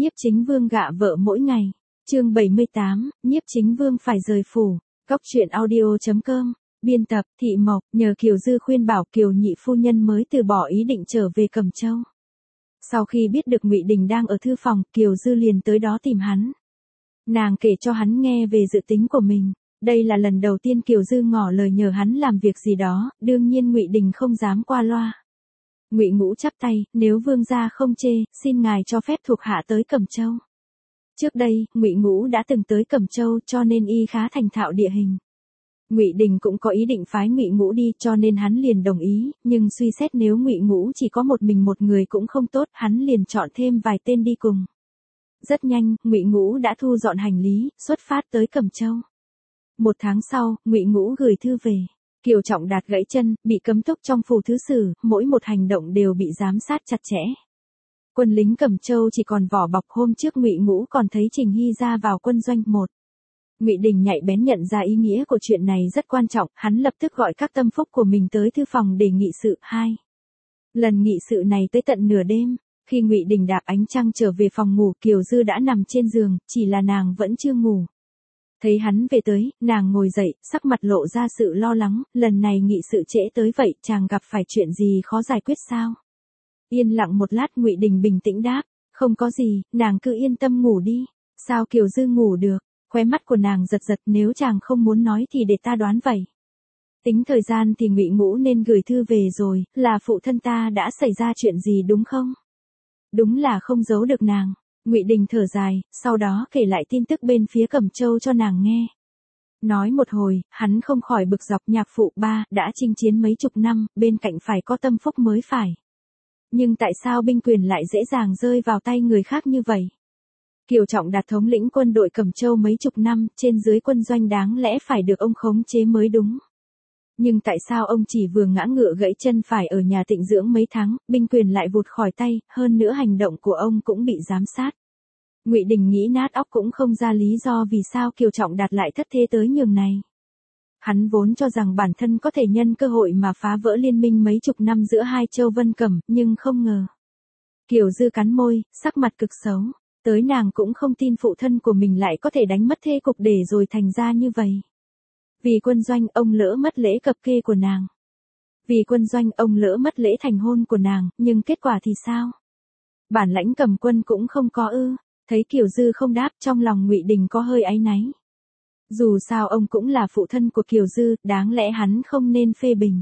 Nhiếp Chính Vương gạ vợ mỗi ngày. Chương 78, Nhiếp Chính Vương phải rời phủ. Cóc truyện audio.com. Biên tập, Thị Mộc, nhờ Kiều Dư khuyên bảo Kiều nhị phu nhân mới từ bỏ ý định trở về Cẩm Châu. Sau khi biết được Ngụy Đình đang ở thư phòng, Kiều Dư liền tới đó tìm hắn. Nàng kể cho hắn nghe về dự tính của mình. Đây là lần đầu tiên Kiều Dư ngỏ lời nhờ hắn làm việc gì đó, đương nhiên Ngụy Đình không dám qua loa. Ngụy Ngũ chắp tay, nếu vương gia không chê, xin ngài cho phép thuộc hạ tới Cẩm Châu. Trước đây, Ngụy Ngũ đã từng tới Cẩm Châu cho nên y khá thành thạo địa hình. Ngụy Đình cũng có ý định phái Ngụy Ngũ đi cho nên hắn liền đồng ý, nhưng suy xét nếu Ngụy Ngũ chỉ có một mình một người cũng không tốt, hắn liền chọn thêm vài tên đi cùng. Rất nhanh, Ngụy Ngũ đã thu dọn hành lý, xuất phát tới Cẩm Châu. 1 tháng sau, Ngụy Ngũ gửi thư về. Kiều Trọng Đạt gãy chân, bị cấm túc trong phủ thứ sử, mỗi một hành động đều bị giám sát chặt chẽ. Quân lính Cẩm Châu chỉ còn vỏ bọc, hôm trước Ngụy Ngũ còn thấy Trình Hy ra vào quân doanh 1. Ngụy Đình nhạy bén nhận ra ý nghĩa của chuyện này rất quan trọng, hắn lập tức gọi các tâm phúc của mình tới thư phòng để nghị sự. 2. Lần nghị sự này tới tận nửa đêm, khi Ngụy Đình đạp ánh trăng trở về phòng ngủ, Kiều Dư đã nằm trên giường, chỉ là nàng vẫn chưa ngủ. Thấy hắn về tới, nàng ngồi dậy, sắc mặt lộ ra sự lo lắng, lần này nghị sự trễ tới vậy, chàng gặp phải chuyện gì khó giải quyết sao? Yên lặng một lát, Ngụy Đình bình tĩnh đáp, không có gì, nàng cứ yên tâm ngủ đi. Sao Kiều Dư ngủ được? Khóe mắt của nàng giật giật, nếu chàng không muốn nói thì để ta đoán vậy. Tính thời gian thì Ngụy Ngũ nên gửi thư về rồi, là phụ thân ta đã xảy ra chuyện gì đúng không? Đúng là không giấu được nàng. Ngụy Đình thở dài, sau đó kể lại tin tức bên phía Cẩm Châu cho nàng nghe. Nói một hồi, hắn không khỏi bực dọc, nhạc phụ ba đã chinh chiến mấy chục năm, bên cạnh phải có tâm phúc mới phải. Nhưng tại sao binh quyền lại dễ dàng rơi vào tay người khác như vậy? Kiều Trọng Đạt thống lĩnh quân đội Cẩm Châu mấy chục năm, trên dưới quân doanh đáng lẽ phải được ông khống chế mới đúng. Nhưng tại sao ông chỉ vừa ngã ngựa gãy chân phải ở nhà tịnh dưỡng mấy tháng, binh quyền lại vụt khỏi tay, hơn nữa hành động của ông cũng bị giám sát. Ngụy Đình nghĩ nát óc cũng không ra lý do vì sao Kiều Trọng Đạt lại thất thế tới nhường này. Hắn vốn cho rằng bản thân có thể nhân cơ hội mà phá vỡ liên minh mấy chục năm giữa hai châu Vân Cẩm, nhưng không ngờ. Kiều Dư cắn môi, sắc mặt cực xấu. Tới nàng cũng không tin phụ thân của mình lại có thể đánh mất thê cục để rồi thành ra như vậy. Vì quân doanh, ông lỡ mất lễ cập kê của nàng. Vì quân doanh, ông lỡ mất lễ thành hôn của nàng, nhưng kết quả thì sao? Bản lãnh cầm quân cũng không có ư? Thấy Kiều Dư không đáp, trong lòng Ngụy Đình có hơi áy náy. Dù sao ông cũng là phụ thân của Kiều Dư, đáng lẽ hắn không nên phê bình.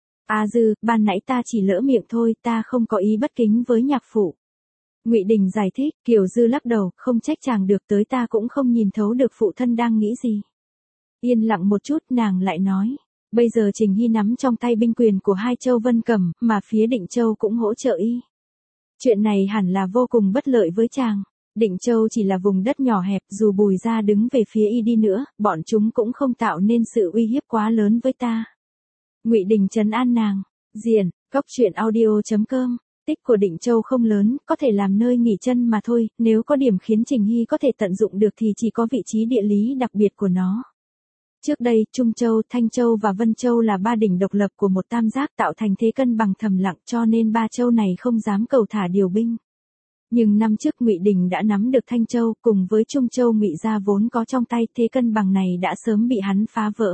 Dư, ban nãy ta chỉ lỡ miệng thôi, ta không có ý bất kính với nhạc phụ. Ngụy Đình giải thích, Kiều Dư lắc đầu, không trách chàng được, tới ta cũng không nhìn thấu được phụ thân đang nghĩ gì. Yên lặng một chút, nàng lại nói, bây giờ Trình Hy nắm trong tay binh quyền của hai châu Vân Cẩm, mà phía Định Châu cũng hỗ trợ y. Chuyện này hẳn là vô cùng bất lợi với chàng. Định Châu chỉ là vùng đất nhỏ hẹp, dù Bùi gia đứng về phía y đi nữa, bọn chúng cũng không tạo nên sự uy hiếp quá lớn với ta. Ngụy Đình trấn an nàng. Diện, Cóc truyện audio.com. Tích của Định Châu không lớn, có thể làm nơi nghỉ chân mà thôi, nếu có điểm khiến Trình Hy có thể tận dụng được thì chỉ có vị trí địa lý đặc biệt của nó. Trước đây, Trung Châu, Thanh Châu và Vân Châu là 3 đỉnh độc lập của một tam giác tạo thành thế cân bằng thầm lặng, cho nên 3 châu này không dám cầu thả điều binh. Nhưng năm trước Ngụy Đình đã nắm được Thanh Châu, cùng với Trung Châu Ngụy gia vốn có trong tay, thế cân bằng này đã sớm bị hắn phá vỡ.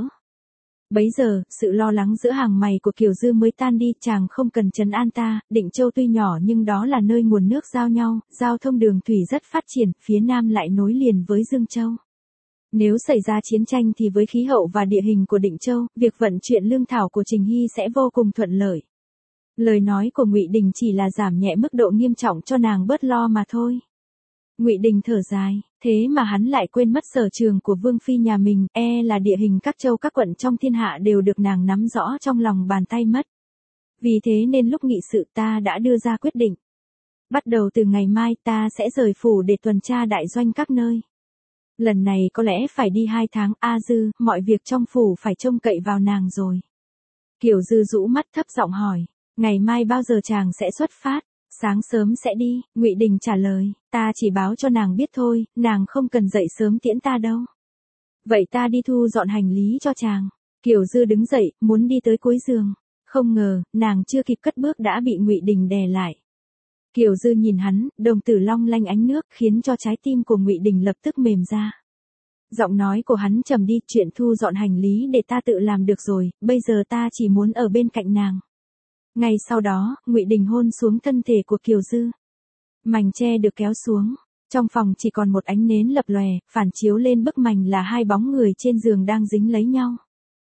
Bấy giờ, sự lo lắng giữa hàng mày của Kiều Dư mới tan đi, chàng không cần trấn an ta, Định Châu tuy nhỏ nhưng đó là nơi nguồn nước giao nhau, giao thông đường thủy rất phát triển, phía nam lại nối liền với Dương Châu. Nếu xảy ra chiến tranh thì với khí hậu và địa hình của Định Châu, việc vận chuyển lương thảo của Trình Hy sẽ vô cùng thuận lợi. Lời nói của Ngụy Đình chỉ là giảm nhẹ mức độ nghiêm trọng cho nàng bớt lo mà thôi. Ngụy Đình thở dài, thế mà hắn lại quên mất sở trường của Vương phi nhà mình, là địa hình các châu các quận trong thiên hạ đều được nàng nắm rõ trong lòng bàn tay mất. Vì thế nên lúc nghị sự ta đã đưa ra quyết định. Bắt đầu từ ngày mai ta sẽ rời phủ để tuần tra đại doanh các nơi. Lần này có lẽ phải đi 2 tháng, Dư, mọi việc trong phủ phải trông cậy vào nàng rồi. Kiều Dư rũ mắt thấp giọng hỏi, ngày mai bao giờ chàng sẽ xuất phát? Sáng sớm sẽ đi, Ngụy Đình trả lời, ta chỉ báo cho nàng biết thôi, nàng không cần dậy sớm tiễn ta đâu. Vậy ta đi thu dọn hành lý cho chàng. Kiều Dư đứng dậy, muốn đi tới cuối giường. Không ngờ, nàng chưa kịp cất bước đã bị Ngụy Đình đè lại. Kiều Dư nhìn hắn, đồng tử long lanh ánh nước, khiến cho trái tim của Ngụy Đình lập tức mềm ra. Giọng nói của hắn trầm đi, chuyện thu dọn hành lý để ta tự làm được rồi, bây giờ ta chỉ muốn ở bên cạnh nàng. Ngay sau đó, Ngụy Đình hôn xuống thân thể của Kiều Dư. Mành tre được kéo xuống, trong phòng chỉ còn một ánh nến lập lòe, phản chiếu lên bức mành là hai bóng người trên giường đang dính lấy nhau.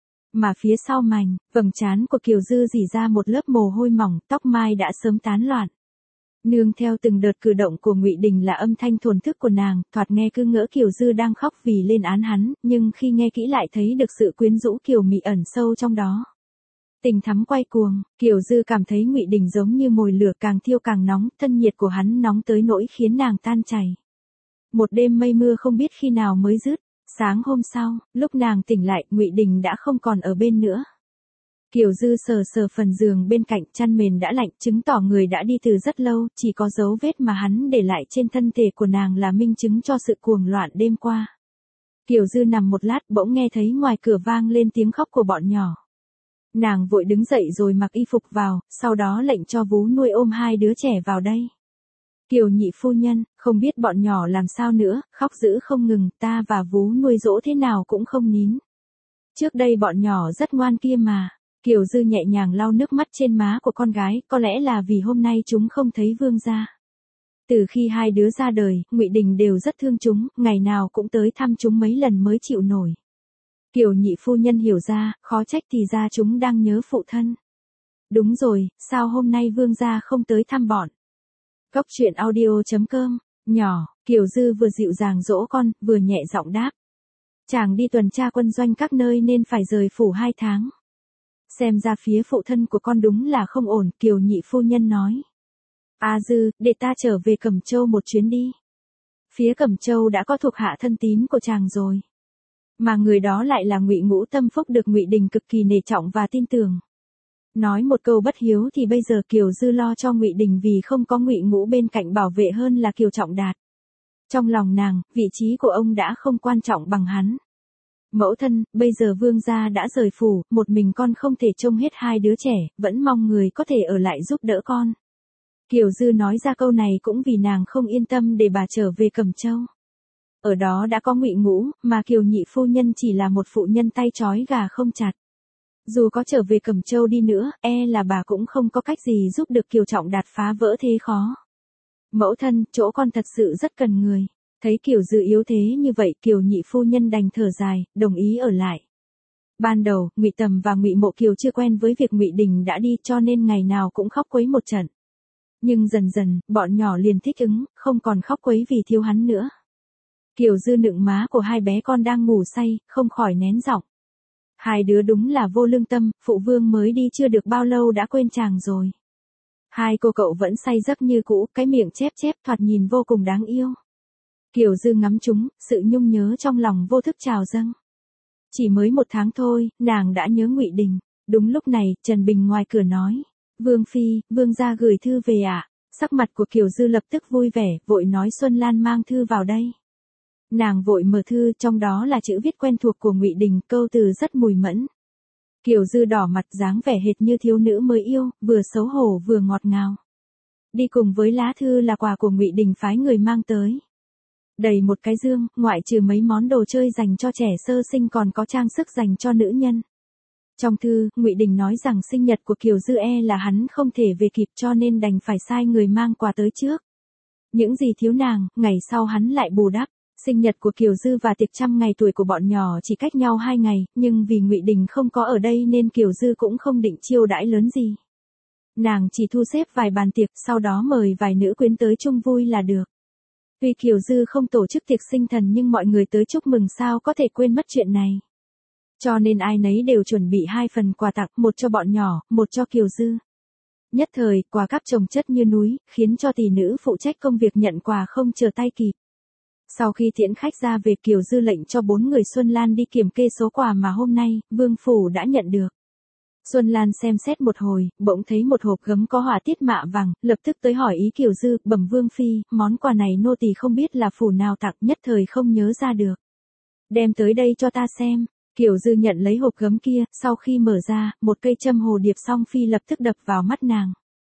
Mà phía sau mành, vầng trán của Kiều Dư rỉ ra một lớp mồ hôi mỏng, tóc mai đã sớm tán loạn. Nương theo từng đợt cử động của Ngụy Đình là âm thanh thổn thức của nàng, thoạt nghe cứ ngỡ Kiều Dư đang khóc vì lên án hắn, nhưng khi nghe kỹ lại thấy được sự quyến rũ kiều mị ẩn sâu trong đó. Tình thắm quay cuồng, Kiều Dư cảm thấy Ngụy Đình giống như mồi lửa càng thiêu càng nóng, thân nhiệt của hắn nóng tới nỗi khiến nàng tan chảy. Một đêm mây mưa không biết khi nào mới dứt, sáng hôm sau, lúc nàng tỉnh lại, Ngụy Đình đã không còn ở bên nữa. Kiều Dư sờ sờ phần giường bên cạnh, chăn mền đã lạnh, chứng tỏ người đã đi từ rất lâu, chỉ có dấu vết mà hắn để lại trên thân thể của nàng là minh chứng cho sự cuồng loạn đêm qua. Kiều Dư nằm một lát, bỗng nghe thấy ngoài cửa vang lên tiếng khóc của bọn nhỏ. Nàng vội đứng dậy rồi mặc y phục vào, sau đó lệnh cho vú nuôi ôm hai đứa trẻ vào đây. Kiều nhị phu nhân, không biết bọn nhỏ làm sao nữa, khóc dữ không ngừng, ta và vú nuôi dỗ thế nào cũng không nín. Trước đây bọn nhỏ rất ngoan kia mà. Kiều Dư nhẹ nhàng lau nước mắt trên má của con gái, có lẽ là vì hôm nay chúng không thấy vương gia. Từ khi hai đứa ra đời, Ngụy Đình đều rất thương chúng, ngày nào cũng tới thăm chúng mấy lần mới chịu nổi. Kiều nhị phu nhân hiểu ra, khó trách thì ra chúng đang nhớ phụ thân. Đúng rồi, sao hôm nay vương gia không tới thăm bọn? Góc truyện audio.com, nhỏ, Kiều Dư vừa dịu dàng dỗ con, vừa nhẹ giọng đáp. Chàng đi tuần tra quân doanh các nơi nên phải rời phủ 2 tháng. Xem ra phía phụ thân của con đúng là không ổn, Kiều nhị phu nhân nói. A Dư, để ta trở về Cẩm Châu một chuyến đi. Phía Cẩm Châu đã có thuộc hạ thân tín của chàng rồi. Mà người đó lại là Ngụy Ngũ Tâm Phúc được Ngụy Đình cực kỳ nể trọng và tin tưởng. Nói một câu bất hiếu thì bây giờ Kiều Dư lo cho Ngụy Đình vì không có Ngụy Ngũ bên cạnh bảo vệ hơn là Kiều Trọng Đạt. Trong lòng nàng, vị trí của ông đã không quan trọng bằng hắn. Mẫu thân, bây giờ vương gia đã rời phủ, một mình con không thể trông hết hai đứa trẻ, vẫn mong người có thể ở lại giúp đỡ con. Kiều Dư nói ra câu này cũng vì nàng không yên tâm để bà trở về Cẩm Châu. Ở đó đã có Ngụy Ngũ, mà Kiều nhị phu nhân chỉ là một phụ nhân tay trói gà không chặt. Dù có trở về Cẩm Châu đi nữa, là bà cũng không có cách gì giúp được Kiều Trọng Đạt phá vỡ thế khó. Mẫu thân, chỗ con thật sự rất cần người. Thấy Kiều Dư yếu thế như vậy, Kiều nhị phu nhân đành thở dài, đồng ý ở lại. Ban đầu, Ngụy Tầm và Ngụy Mộ Kiều chưa quen với việc Ngụy Đình đã đi, cho nên ngày nào cũng khóc quấy một trận. Nhưng dần dần, bọn nhỏ liền thích ứng, không còn khóc quấy vì thiếu hắn nữa. Kiều Dư nựng má của hai bé con đang ngủ say, không khỏi nén giọng. Hai đứa đúng là vô lương tâm, phụ vương mới đi chưa được bao lâu đã quên chàng rồi. Hai cô cậu vẫn say giấc như cũ, cái miệng chép chép thoạt nhìn vô cùng đáng yêu. Kiều Dư ngắm chúng, sự nhung nhớ trong lòng vô thức trào dâng. Chỉ mới 1 tháng thôi, nàng đã nhớ Ngụy Đình. Đúng lúc này, Trần Bình ngoài cửa nói. Vương phi, vương gia gửi thư về ạ. Sắc mặt của Kiều Dư lập tức vui vẻ, vội nói Xuân Lan mang thư vào đây. Nàng vội mở thư, trong đó là chữ viết quen thuộc của Ngụy Đình, câu từ rất mùi mẫn. Kiều Dư đỏ mặt dáng vẻ hệt như thiếu nữ mới yêu, vừa xấu hổ vừa ngọt ngào. Đi cùng với lá thư là quà của Ngụy Đình phái người mang tới. Đầy một cái dương, ngoại trừ mấy món đồ chơi dành cho trẻ sơ sinh còn có trang sức dành cho nữ nhân. Trong thư, Ngụy Đình nói rằng sinh nhật của Kiều Dư là hắn không thể về kịp cho nên đành phải sai người mang quà tới trước. Những gì thiếu nàng, ngày sau hắn lại bù đắp. Sinh nhật của Kiều Dư và tiệc 100 ngày tuổi của bọn nhỏ chỉ cách nhau 2 ngày, nhưng vì Ngụy Đình không có ở đây nên Kiều Dư cũng không định chiêu đãi lớn gì. Nàng chỉ thu xếp vài bàn tiệc, sau đó mời vài nữ quyến tới chung vui là được. Tuy Kiều Dư không tổ chức tiệc sinh thần nhưng mọi người tới chúc mừng sao có thể quên mất chuyện này. Cho nên ai nấy đều chuẩn bị 2 phần quà tặng, một cho bọn nhỏ, một cho Kiều Dư. Nhất thời, quà cáp chồng chất như núi, khiến cho tỷ nữ phụ trách công việc nhận quà không chờ tay kịp. Sau khi tiễn khách ra về, Kiều Dư lệnh cho 4 người Xuân Lan đi kiểm kê số quà mà hôm nay, Vương Phủ đã nhận được. Xuân Lan xem xét một hồi, bỗng thấy một hộp gấm có họa tiết mạ vàng, lập tức tới hỏi ý Kiều Dư, bẩm Vương Phi, món quà này nô tỳ không biết là phủ nào tặng, nhất thời không nhớ ra được. Đem tới đây cho ta xem. Kiều Dư nhận lấy hộp gấm kia, sau khi mở ra, một cây châm hồ điệp song phi lập tức đập vào mắt nàng.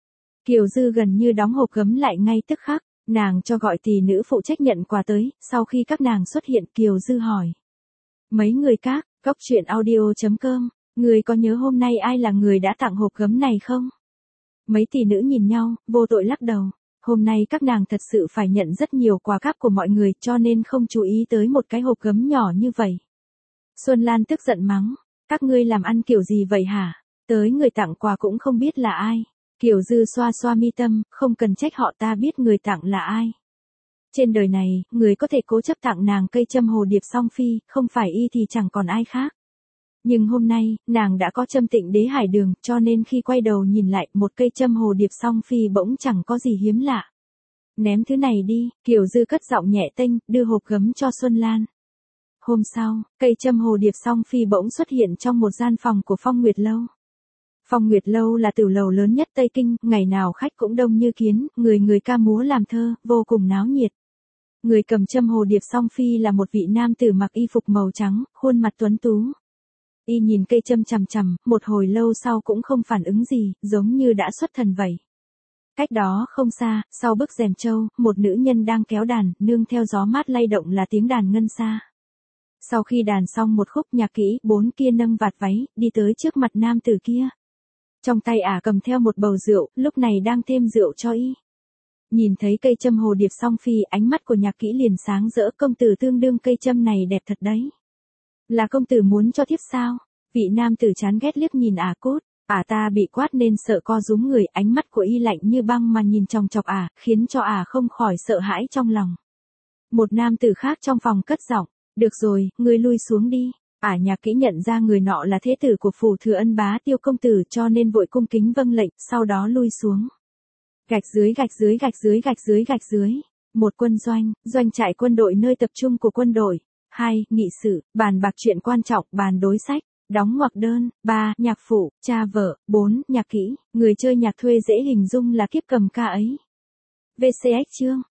Kiều Dư gần như đóng hộp gấm lại ngay tức khắc, nàng cho gọi tỷ nữ phụ trách nhận quà tới, sau khi các nàng xuất hiện Kiều Dư hỏi. Mấy người các, Cóc truyện audio.com, người có nhớ hôm nay ai là người đã tặng hộp gấm này không? Mấy tỷ nữ nhìn nhau, vô tội lắc đầu. Hôm nay các nàng thật sự phải nhận rất nhiều quà cáp của mọi người cho nên không chú ý tới một cái hộp gấm nhỏ như vậy. Xuân Lan tức giận mắng, các ngươi làm ăn kiểu gì vậy hả? Tới người tặng quà cũng không biết là ai. Kiều Dư xoa xoa mi tâm, không cần trách họ, ta biết người tặng là ai. Trên đời này, người có thể cố chấp tặng nàng cây châm hồ điệp song phi, không phải y thì chẳng còn ai khác. Nhưng hôm nay, nàng đã có châm Tịnh Đế Hải Đường, cho nên khi quay đầu nhìn lại, một cây châm hồ điệp song phi bỗng chẳng có gì hiếm lạ. Ném thứ này đi, Kiều Dư cất giọng nhẹ tênh, đưa hộp gấm cho Xuân Lan. Hôm sau, cây châm hồ điệp song phi bỗng xuất hiện trong một gian phòng của Phong Nguyệt Lâu. Phong Nguyệt Lâu là tiểu lầu lớn nhất Tây Kinh, ngày nào khách cũng đông như kiến, người người ca múa làm thơ, vô cùng náo nhiệt. Người cầm châm hồ điệp song phi là một vị nam tử mặc y phục màu trắng, khuôn mặt tuấn tú. Y nhìn cây châm chằm chằm, một hồi lâu sau cũng không phản ứng gì, giống như đã xuất thần vậy. Cách đó không xa, sau bức rèm trâu, một nữ nhân đang kéo đàn, nương theo gió mát lay động là tiếng đàn ngân xa. Sau khi đàn xong một khúc nhạc kỹ, bốn kia nâng vạt váy, đi tới trước mặt nam tử kia. Trong tay ả cầm theo một bầu rượu, lúc này đang thêm rượu cho y. Nhìn thấy cây châm hồ điệp song phi, ánh mắt của nhạc kỹ liền sáng rỡ, công tử tương đương cây châm này đẹp thật đấy. Là công tử muốn cho thiếp sao? Vị nam tử chán ghét liếc nhìn ả cốt, ả ta bị quát nên sợ co rúm người, ánh mắt của y lạnh như băng mà nhìn chòng chọc ả, khiến cho ả không khỏi sợ hãi trong lòng. Một nam tử khác trong phòng cất giọng, được rồi, ngươi lui xuống đi. Ả nhạc kỹ nhận ra người nọ là thế tử của phủ Thừa Ân bá Tiêu công tử cho nên vội cung kính vâng lệnh, sau đó lui xuống. Gạch dưới gạch dưới gạch dưới gạch dưới gạch dưới. Một quân doanh, doanh trại quân đội nơi tập trung của quân đội. 2. Nghị sự, bàn bạc chuyện quan trọng, bàn đối sách, đóng ngoặc đơn. 3. Nhạc phụ, cha vợ. 4. Nhạc kỹ, người chơi nhạc thuê dễ hình dung là kiếp cầm ca ấy. VCX chương